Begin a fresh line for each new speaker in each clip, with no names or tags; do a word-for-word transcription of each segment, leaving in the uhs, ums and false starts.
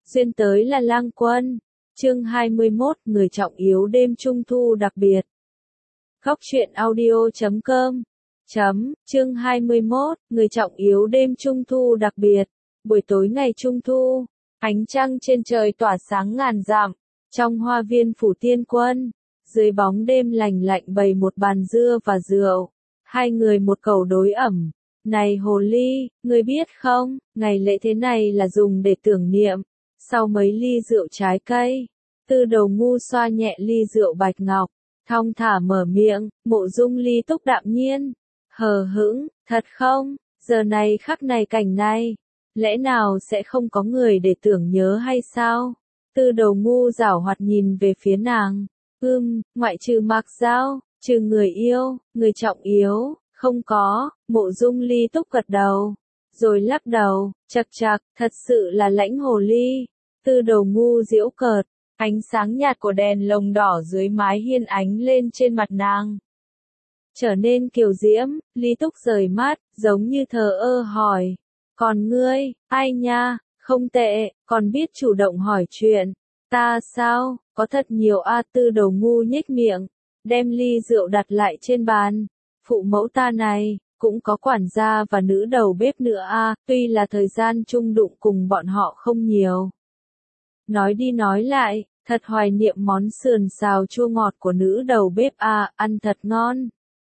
Duyên tới là lang quân. Chương hai mươi mốt, người trọng yếu đêm trung thu đặc biệt. Góc truyện audio chấm com. Chấm, chương hai mươi mốt, người trọng yếu đêm trung thu đặc biệt. Buổi tối ngày trung thu, ánh trăng trên trời tỏa sáng ngàn dặm, trong hoa viên phủ tiên quân, dưới bóng đêm lành lạnh bày một bàn dưa và rượu, hai người một cầu đối ẩm. Này hồ ly, ngươi biết không, ngày lễ thế này là dùng để tưởng niệm. Sau mấy ly rượu trái cây, Tư Đầu Ngu xoa nhẹ ly rượu bạch ngọc, thong thả mở miệng. Mộ Dung Ly Túc đạm nhiên, hờ hững, thật không, giờ này khắc này cảnh này, lẽ nào sẽ không có người để tưởng nhớ hay sao? Tư Đầu Ngu giảo hoạt nhìn về phía nàng, ưm, ngoại trừ Mạc Giao, trừ người yêu, người trọng yếu, không có. Mộ Dung Ly Túc gật đầu, rồi lắc đầu, chậc chậc, thật sự là lãnh hồ ly. Tư Đầu Ngu giễu cợt, ánh sáng nhạt của đèn lồng đỏ dưới mái hiên ánh lên trên mặt nàng, trở nên kiều diễm. Ly Túc rời mắt, giống như thờ ơ hỏi, còn ngươi, ai nha, không tệ, còn biết chủ động hỏi chuyện. Ta sao, có thật nhiều a. Tư Đầu Ngu nhếch miệng, đem ly rượu đặt lại trên bàn. Phụ mẫu ta này, cũng có quản gia và nữ đầu bếp nữa a, tuy là thời gian chung đụng cùng bọn họ không nhiều. Nói đi nói lại, thật hoài niệm món sườn xào chua ngọt của nữ đầu bếp a, ăn thật ngon.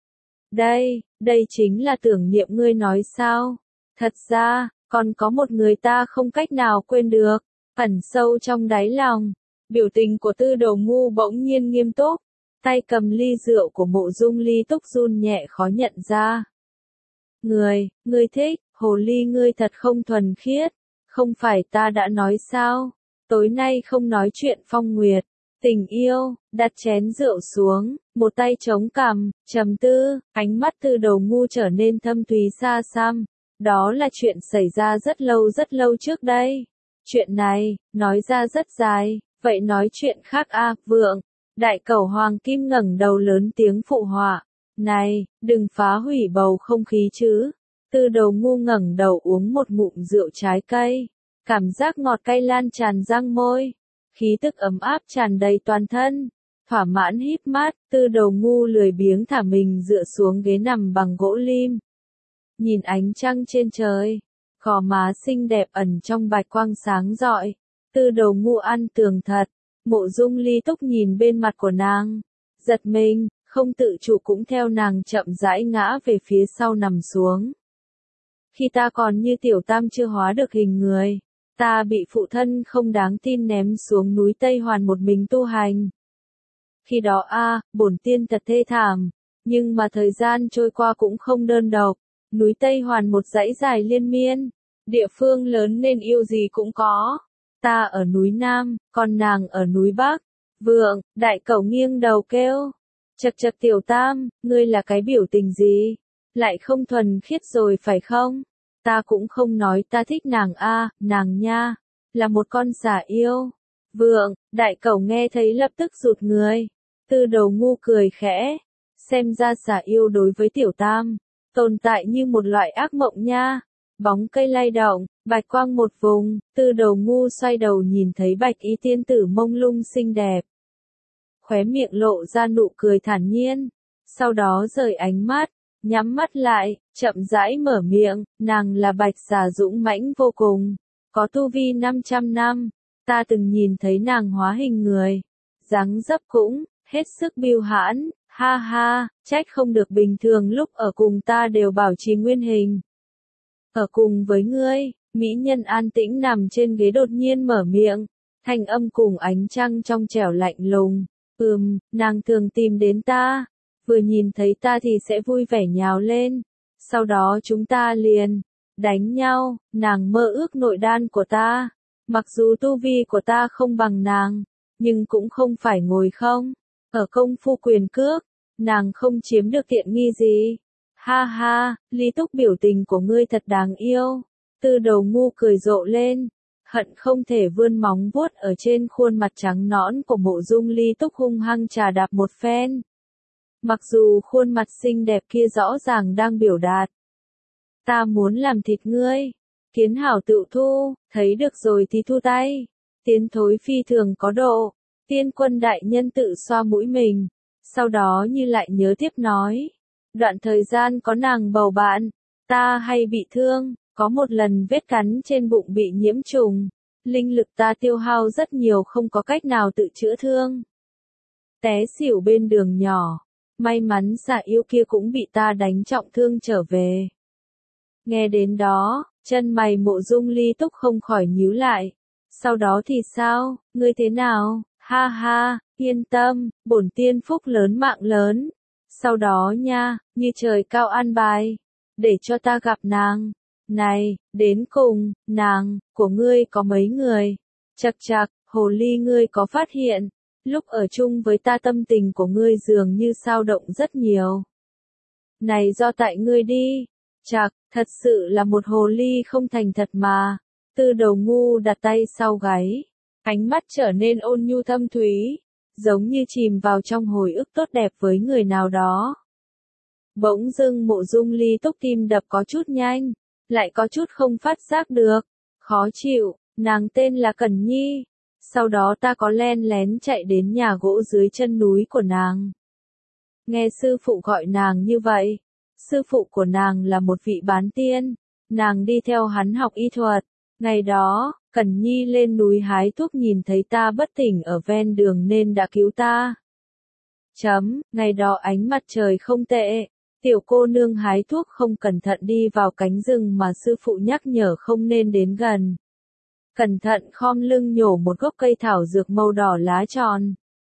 Đây, đây chính là tưởng niệm ngươi nói sao? Thật ra, còn có một người ta không cách nào quên được, ẩn sâu trong đáy lòng. Biểu tình của Tư Đầu Ngu bỗng nhiên nghiêm túc, tay cầm ly rượu của Mộ Dung Ly Túc run nhẹ khó nhận ra. Người, ngươi thích, hồ ly ngươi thật không thuần khiết, không phải ta đã nói sao? Tối nay không nói chuyện phong nguyệt, tình yêu. Đặt chén rượu xuống, một tay chống cằm, trầm tư, ánh mắt Tư Đầu Ngu trở nên thâm thúy xa xăm. Đó là chuyện xảy ra rất lâu rất lâu trước đây. Chuyện này, nói ra rất dài, vậy nói chuyện khác a. Vượng, Đại Cẩu Hoàng Kim ngẩng đầu lớn tiếng phụ họa. Này, đừng phá hủy bầu không khí chứ. Tư Đầu Ngu ngẩng đầu uống một ngụm rượu trái cây. Cảm giác ngọt cay lan tràn răng môi, khí tức ấm áp tràn đầy toàn thân. Thỏa mãn híp mắt, Tư Đầu Ngu lười biếng thả mình dựa xuống ghế nằm bằng gỗ lim. Nhìn ánh trăng trên trời, gò má xinh đẹp ẩn trong bạch quang sáng rọi. Tư Đầu Ngu ăn tường thật. Mộ Dung Ly Túc nhìn bên mặt của nàng, giật mình, không tự chủ cũng theo nàng chậm rãi ngã về phía sau nằm xuống. Khi ta còn như tiểu tam chưa hóa được hình người, ta bị phụ thân không đáng tin ném xuống núi Tây Hoàn một mình tu hành. Khi đó a, bổn tiên thật thê thảm, nhưng mà thời gian trôi qua cũng không đơn độc. Núi Tây Hoàn một dãy dài liên miên, địa phương lớn nên yêu gì cũng có. Ta ở núi Nam, còn nàng ở núi Bắc. Vượng, Đại Cẩu nghiêng đầu kêu, chậc chậc tiểu tam, ngươi là cái biểu tình gì? Lại không thuần khiết rồi phải không? Ta cũng không nói ta thích nàng a, nàng nha, là một con xà yêu. Vượng, Đại Cẩu nghe thấy lập tức rụt người. Tư Đầu Ngu cười khẽ, xem ra xà yêu đối với tiểu tam, tồn tại như một loại ác mộng nha. Bóng cây lay động, bạch quang một vùng, Tư Đầu Ngu xoay đầu nhìn thấy bạch y tiên tử mông lung xinh đẹp. Khóe miệng lộ ra nụ cười thản nhiên, sau đó rời ánh mắt, nhắm mắt lại, chậm rãi mở miệng. Nàng là bạch xà dũng mãnh vô cùng, có tu vi năm trăm năm, ta từng nhìn thấy nàng hóa hình người, dáng dấp cũng hết sức biêu hãn, ha ha, trách không được bình thường lúc ở cùng ta đều bảo trì nguyên hình. Ở cùng với ngươi, mỹ nhân an tĩnh nằm trên ghế đột nhiên mở miệng, thanh âm cùng ánh trăng trong trẻo lạnh lùng. Ừm, nàng thường tìm đến ta, vừa nhìn thấy ta thì sẽ vui vẻ nhào lên, sau đó chúng ta liền đánh nhau. Nàng mơ ước nội đan của ta, mặc dù tu vi của ta không bằng nàng, nhưng cũng không phải ngồi không. Ở công phu quyền cước, nàng không chiếm được tiện nghi gì. Ha ha, Ly Túc biểu tình của ngươi thật đáng yêu. Tư Đầu Ngu cười rộ lên, hận không thể vươn móng vuốt ở trên khuôn mặt trắng nõn của Mộ Dung Ly Túc hung hăng trà đạp một phen. Mặc dù khuôn mặt xinh đẹp kia rõ ràng đang biểu đạt, ta muốn làm thịt ngươi, Kiến Hảo tự thu, thấy được rồi thì thu tay. tiến thối phi thường có độ. Tiên quân đại nhân tự xoa mũi mình, sau đó như lại nhớ tiếp nói. Đoạn thời gian có nàng bầu bạn, ta hay bị thương, có một lần vết cắn trên bụng bị nhiễm trùng. Linh lực ta tiêu hao rất nhiều không có cách nào tự chữa thương. Té xỉu bên đường nhỏ, may mắn xà yêu kia cũng bị ta đánh trọng thương trở về. Nghe đến đó, chân mày Mộ Dung Ly Túc không khỏi nhíu lại. Sau đó thì sao, ngươi thế nào? Ha ha, yên tâm, bổn tiên phúc lớn mạng lớn. Sau đó nha, như trời cao an bài, để cho ta gặp nàng. Này, đến cùng, nàng, của ngươi có mấy người? Chậc chậc, hồ ly ngươi có phát hiện, lúc ở chung với ta tâm tình của ngươi dường như dao động rất nhiều. Này do tại ngươi đi. Chậc, thật sự là một hồ ly không thành thật mà. Tư Đầu Ngu đặt tay sau gáy, ánh mắt trở nên ôn nhu thâm thúy, giống như chìm vào trong hồi ức tốt đẹp với người nào đó. Bỗng dưng Mộ Dung Ly Túc tim đập có chút nhanh, lại có chút không phát giác được, khó chịu. Nàng tên là Cẩn Nhi. Sau đó ta có len lén chạy đến nhà gỗ dưới chân núi của nàng. Nghe sư phụ gọi nàng như vậy. Sư phụ của nàng là một vị bán tiên, nàng đi theo hắn học y thuật. Ngày đó, Cẩn Nhi lên núi hái thuốc nhìn thấy ta bất tỉnh ở ven đường nên đã cứu ta. Chấm, ngày đó ánh mặt trời không tệ, tiểu cô nương hái thuốc không cẩn thận đi vào cánh rừng mà sư phụ nhắc nhở không nên đến gần. Cẩn thận khom lưng nhổ một gốc cây thảo dược màu đỏ lá tròn.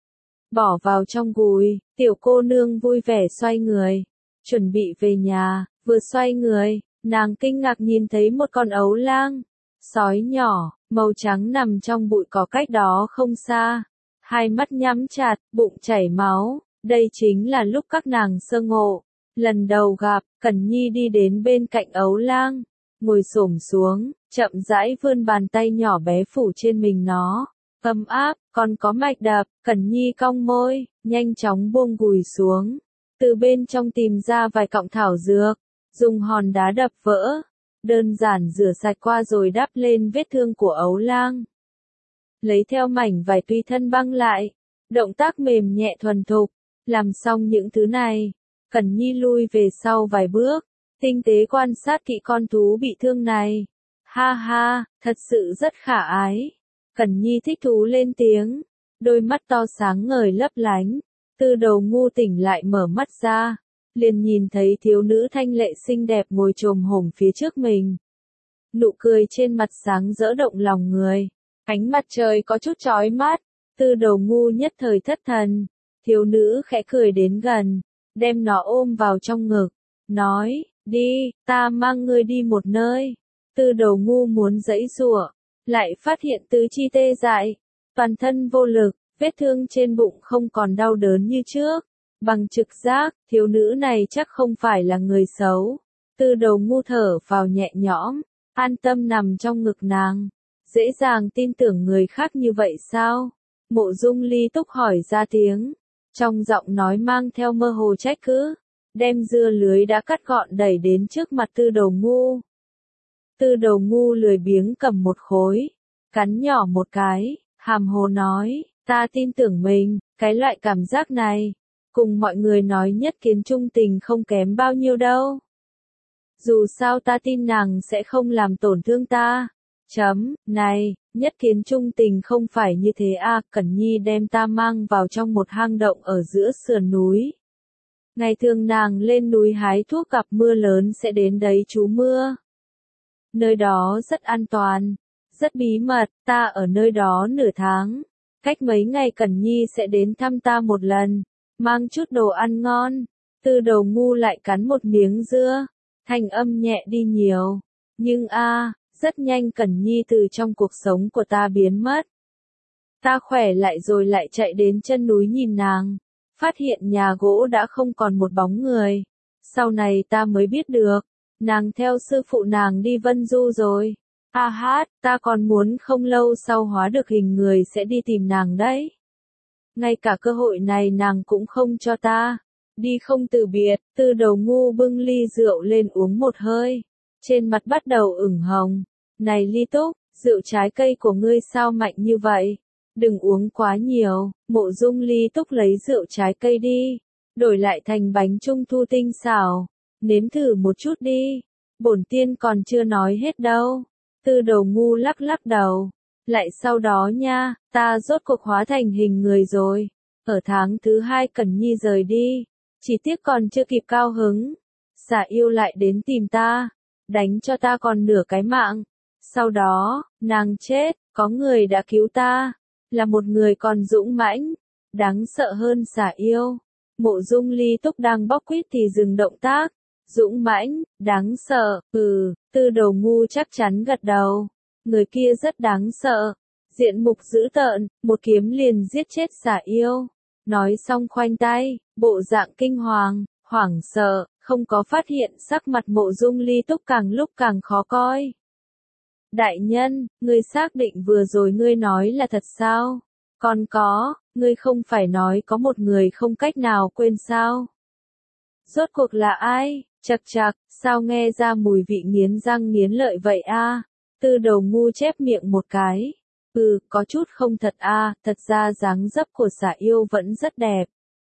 Bỏ vào trong gùi, tiểu cô nương vui vẻ xoay người, chuẩn bị về nhà, vừa xoay người, nàng kinh ngạc nhìn thấy một con ấu lang, sói nhỏ, màu trắng nằm trong bụi cỏ cách đó không xa. Hai mắt nhắm chặt, bụng chảy máu, đây chính là lúc các nàng sơ ngộ. Lần đầu gặp, Cẩn Nhi đi đến bên cạnh ấu lang, ngồi xổm xuống, chậm rãi vươn bàn tay nhỏ bé phủ trên mình nó. Ấm áp, còn có mạch đập, Cẩn Nhi cong môi, nhanh chóng buông gùi xuống. Từ bên trong tìm ra vài cọng thảo dược, dùng hòn đá đập vỡ. Đơn giản rửa sạch qua rồi đắp lên vết thương của ấu lang. Lấy theo mảnh vải tùy thân băng lại. Động tác mềm nhẹ thuần thục. Làm xong những thứ này, Cẩn Nhi lui về sau vài bước, tinh tế quan sát kỹ con thú bị thương này. Ha ha, thật sự rất khả ái. Cẩn Nhi thích thú lên tiếng, đôi mắt to sáng ngời lấp lánh. Tư Đầu Ngu tỉnh lại mở mắt ra, liền nhìn thấy thiếu nữ thanh lệ xinh đẹp ngồi chồm hổm phía trước mình. Nụ cười trên mặt sáng rỡ động lòng người, ánh mặt trời có chút chói mắt. Tư Đầu Ngu nhất thời thất thần, thiếu nữ khẽ cười đến gần, đem nó ôm vào trong ngực, nói, đi, ta mang ngươi đi một nơi. Tư Đầu Ngu muốn giãy giụa, lại phát hiện tứ chi tê dại, toàn thân vô lực, vết thương trên bụng không còn đau đớn như trước. Bằng trực giác, thiếu nữ này chắc không phải là người xấu. Tư Đầu Ngu thở vào nhẹ nhõm, an tâm nằm trong ngực nàng. Dễ dàng tin tưởng người khác như vậy sao? Mộ Dung Ly Túc hỏi ra tiếng, trong giọng nói mang theo mơ hồ trách cứ, đem dưa lưới đã cắt gọn đẩy đến trước mặt Tư Đầu Ngu. Tư Đầu Ngu lười biếng cầm một khối, cắn nhỏ một cái, hàm hồ nói, ta tin tưởng mình, cái loại cảm giác này, cùng mọi người nói nhất kiến trung tình không kém bao nhiêu đâu. Dù sao ta tin nàng sẽ không làm tổn thương ta. Chấm, này, nhất kiến trung tình không phải như thế à, Cẩn Nhi đem ta mang vào trong một hang động ở giữa sườn núi. Ngày thường nàng lên núi hái thuốc gặp mưa lớn sẽ đến đấy trú mưa. Nơi đó rất an toàn, rất bí mật, ta ở nơi đó nửa tháng. Cách mấy ngày Cẩn Nhi sẽ đến thăm ta một lần, mang chút đồ ăn ngon. Tư Đầu Ngu lại cắn một miếng dưa, thanh âm nhẹ đi nhiều. Nhưng a, à, rất nhanh Cẩn Nhi từ trong cuộc sống của ta biến mất. Ta khỏe lại rồi lại chạy đến chân núi nhìn nàng, phát hiện nhà gỗ đã không còn một bóng người. Sau này ta mới biết được, nàng theo sư phụ nàng đi Vân Du rồi. A hát, ta còn muốn không lâu sau hóa được hình người sẽ đi tìm nàng đấy. Ngay cả cơ hội này nàng cũng không cho ta. Đi không từ biệt, Tư Đầu Ngu bưng ly rượu lên uống một hơi. Trên mặt bắt đầu ửng hồng. Này Ly Túc, rượu trái cây của ngươi sao mạnh như vậy? Đừng uống quá nhiều, Mộ Dung Ly Túc lấy rượu trái cây đi, đổi lại thành bánh trung thu tinh xảo, nếm thử một chút đi. Bổn tiên còn chưa nói hết đâu. Tư Đầu Ngu lắc lắc đầu. Lại sau đó nha, ta rốt cuộc hóa thành hình người rồi. Ở tháng thứ hai Cẩn Nhi rời đi, chỉ tiếc còn chưa kịp cao hứng, Xà Yêu lại đến tìm ta, đánh cho ta còn nửa cái mạng. Sau đó, nàng chết, có người đã cứu ta, là một người còn dũng mãnh, đáng sợ hơn Xà Yêu. Mộ Dung Ly Túc đang bóc quýt thì dừng động tác. Dũng mãnh, đáng sợ, ừ, Tư Đầu Ngu chắc chắn gật đầu. Người kia rất đáng sợ, diện mục dữ tợn, một kiếm liền giết chết Xà Yêu. Nói xong khoanh tay, bộ dạng kinh hoàng, hoảng sợ, không có phát hiện sắc mặt Mộ Dung Ly Túc càng lúc càng khó coi. Đại nhân, ngươi xác định vừa rồi ngươi nói là thật sao? Còn có, ngươi không phải nói có một người không cách nào quên sao? Rốt cuộc là ai? Chậc chậc, sao nghe ra mùi vị nghiến răng nghiến lợi vậy a? Tư Đầu Ngu chép miệng một cái. Ừ, có chút không thật a, thật ra dáng dấp của Xà Yêu vẫn rất đẹp.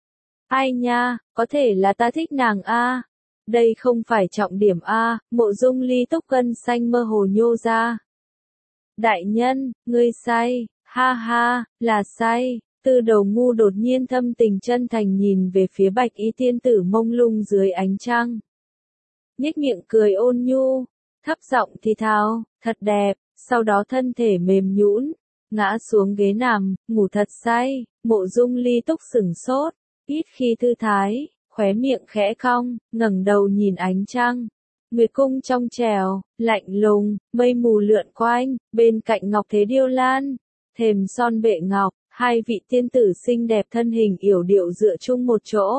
Ai nha, có thể là ta thích nàng a. Đây không phải trọng điểm a, Mộ Dung Ly Túc gân xanh mơ hồ nhô ra. Đại nhân, ngươi say, ha ha, là say. Tư Đầu Ngu đột nhiên thâm tình chân thành nhìn về phía Bạch Y tiên tử mông lung dưới ánh trăng. Nhếch miệng cười ôn nhu, thấp giọng thì thào, thật đẹp, sau đó thân thể mềm nhũn, ngã xuống ghế nằm, ngủ thật say. Mộ Dung Ly Túc sửng sốt, ít khi thư thái, khóe miệng khẽ cong, ngẩng đầu nhìn ánh trăng. Nguyệt cung trong trèo, lạnh lùng, mây mù lượn quanh, bên cạnh ngọc thế điêu lan, thềm son bệ ngọc, hai vị tiên tử xinh đẹp thân hình yểu điệu dựa chung một chỗ.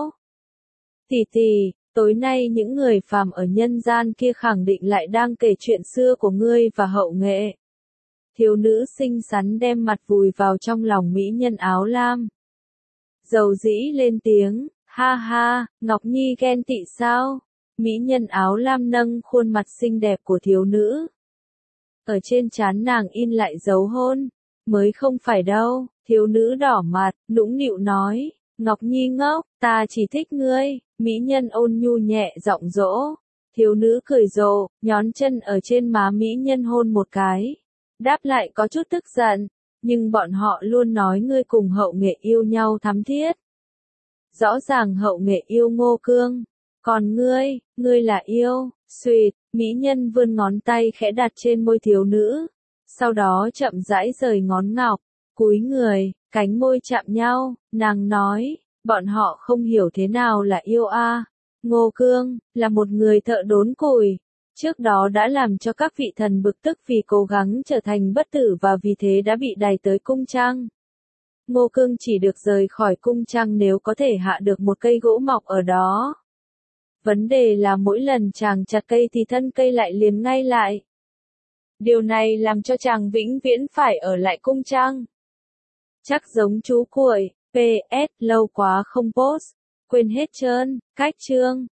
Tỷ tỷ, tối nay những người phàm ở nhân gian kia khẳng định lại đang kể chuyện xưa của ngươi và Hậu Nghệ. Thiếu nữ xinh xắn đem mặt vùi vào trong lòng mỹ nhân áo lam. Dầu dĩ lên tiếng, ha ha, Ngọc Nhi ghen tị sao? Mỹ nhân áo lam nâng khuôn mặt xinh đẹp của thiếu nữ. Ở trên trán nàng in lại dấu hôn. Mới không phải đâu, thiếu nữ đỏ mặt, nũng nịu nói. Ngọc Nhi ngốc, ta chỉ thích ngươi. Mỹ nhân ôn nhu nhẹ giọng dỗ. Thiếu nữ cười rộ, nhón chân ở trên má mỹ nhân hôn một cái. Đáp lại có chút tức giận, nhưng bọn họ luôn nói ngươi cùng Hậu Nghệ yêu nhau thắm thiết. Rõ ràng Hậu Nghệ yêu Ngô Cương, còn ngươi, ngươi là yêu, xuyệt, mỹ nhân vươn ngón tay khẽ đặt trên môi thiếu nữ, sau đó chậm rãi rời ngón ngọc, cúi người, cánh môi chạm nhau, nàng nói, bọn họ không hiểu thế nào là yêu a. Ngô Cương, là một người thợ đốn củi. Trước đó đã làm cho các vị thần bực tức vì cố gắng trở thành bất tử và vì thế đã bị đày tới cung trăng. Ngô Cương chỉ được rời khỏi cung trăng nếu có thể hạ được một cây gỗ mọc ở đó. Vấn đề là mỗi lần chàng chặt cây thì thân cây lại liền ngay lại. Điều này làm cho chàng vĩnh viễn phải ở lại cung trăng. Chắc giống chú cuội, pê ét lâu quá không post, quên hết trơn, cách chương.